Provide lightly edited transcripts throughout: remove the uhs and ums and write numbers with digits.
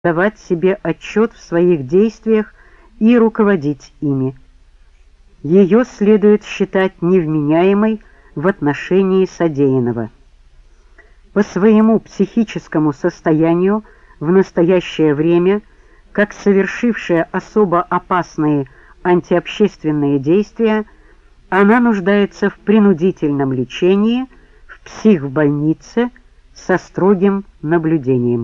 давать себе отчет в своих действиях и руководить ими. Ее следует считать невменяемой в отношении содеянного. По своему психическому состоянию в настоящее время, как совершившая особо опасные антиобщественные действия, она нуждается в принудительном лечении в психбольнице со строгим наблюдением.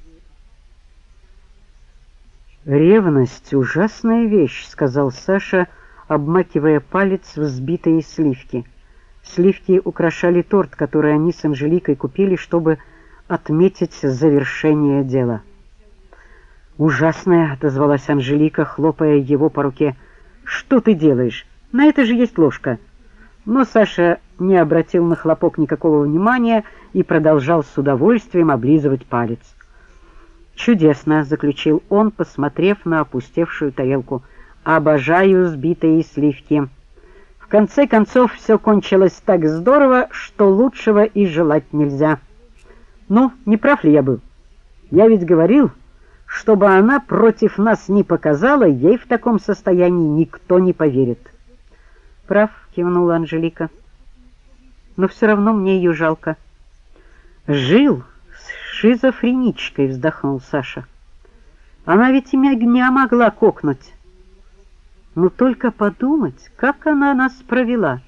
«Ревность — ужасная вещь», — сказал Саша, обмакивая палец в взбитые сливки. Сливки украшали торт, который они с Анжеликой купили, чтобы отметить завершение дела. «Ужасная», — отозвалась Анжелика, хлопая его по руке. «Что ты делаешь? На это же есть ложка». Но Саша не обратил на хлопок никакого внимания и продолжал с удовольствием облизывать палец. «Чудесно», — заключил он, посмотрев на опустевшую тарелку. «Обожаю сбитые сливки. В конце концов, все кончилось так здорово, что лучшего и желать нельзя. Ну, не прав ли я был? Я ведь говорил, чтобы она против нас не показала, ей в таком состоянии никто не поверит». «Прав», — кивнула Анжелика. «Но все равно мне ее жалко». «Жил с шизофреничкой», — вздохнул Саша. «Она ведь и меня могла кокнуть. Но только подумать, как она нас провела».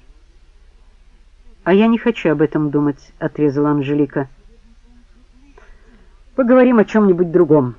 «А я не хочу об этом думать», — отрезала Анжелика. «Поговорим о чем-нибудь другом».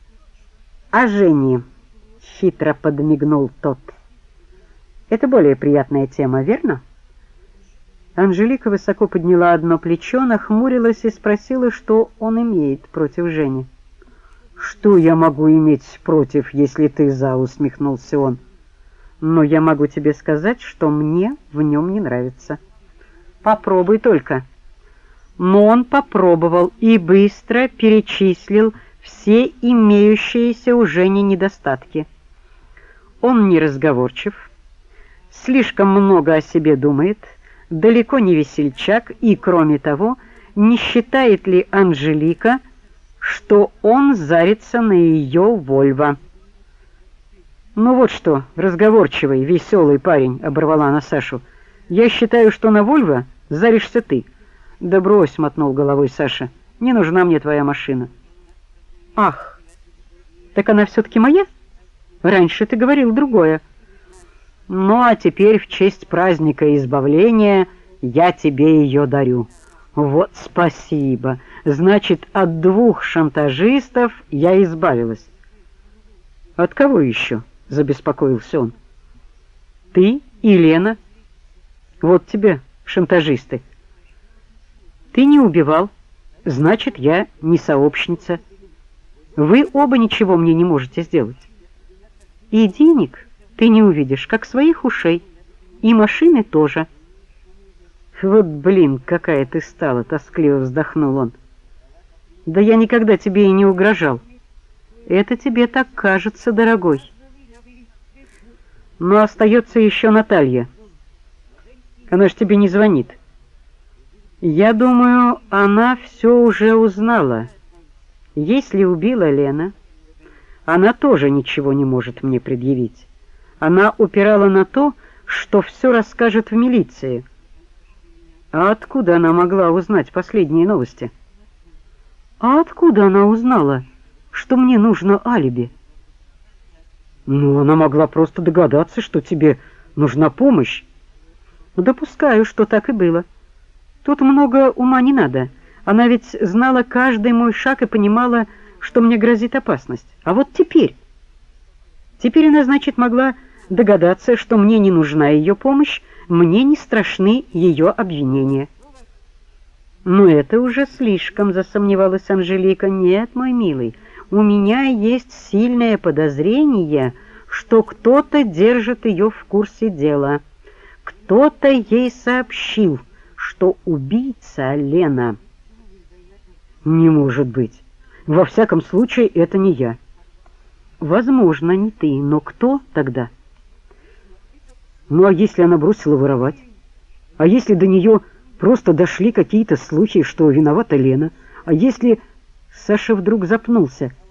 «О Жене», — хитро подмигнул тот. «Это более приятная тема, верно?» Анжелика высоко подняла одно плечо, нахмурилась и спросила, что он имеет против Жени. «Что я могу иметь против, если ты за?» — усмехнулся он. «Но я могу тебе сказать, что мне в нем не нравится». «Попробуй только». Но он попробовал и быстро перечислил все имеющиеся у Жени недостатки. Он неразговорчив, слишком много о себе думает, далеко не весельчак и, кроме того, не считает ли Анжелика, что он зарится на ее Вольво. «Ну вот что, разговорчивый, веселый парень», — оборвала она Сашу, — «я считаю, что на Вольво заришься ты». «Да брось», — мотнул головой Саша, — «не нужна мне твоя машина». «Ах, так она все-таки моя? Раньше ты говорил другое». «Ну, а теперь в честь праздника избавления я тебе ее дарю». «Вот спасибо. Значит, от 2 шантажистов я избавилась». «От кого еще?» — забеспокоился он. «Ты и Лена. Вот тебе шантажисты. Ты не убивал, значит, я не сообщница. Вы оба ничего мне не можете сделать. И денег ты не увидишь, как своих ушей, и машины тоже». «Вот, блин, какая ты стала!» — тоскливо вздохнул он. «Да я никогда тебе и не угрожал. Это тебе так кажется, дорогой. Но остается еще Наталья. Она ж тебе не звонит. Я думаю, она все уже узнала. Если убила Лена, она тоже ничего не может мне предъявить. Она упирала на то, что все расскажет в милиции. А откуда она могла узнать последние новости?» «А откуда она узнала, что мне нужно алиби?» «Ну, она могла просто догадаться, что тебе нужна помощь». «Допускаю, что так и было. Тут много ума не надо. Она ведь знала каждый мой шаг и понимала, что мне грозит опасность. А вот теперь она, значит, могла догадаться, что мне не нужна ее помощь, мне не страшны ее обвинения». «Но это уже слишком», — засомневалась Анжелика. «Нет, мой милый, у меня есть сильное подозрение, что кто-то держит ее в курсе дела. Кто-то ей сообщил, что убийца Лена». «Не может быть. Во всяком случае, это не я». «Возможно, не ты, но кто тогда?» «Ну, а если она бросила воровать? А если до нее просто дошли какие-то слухи, что виновата Лена? А если...» Саша вдруг запнулся.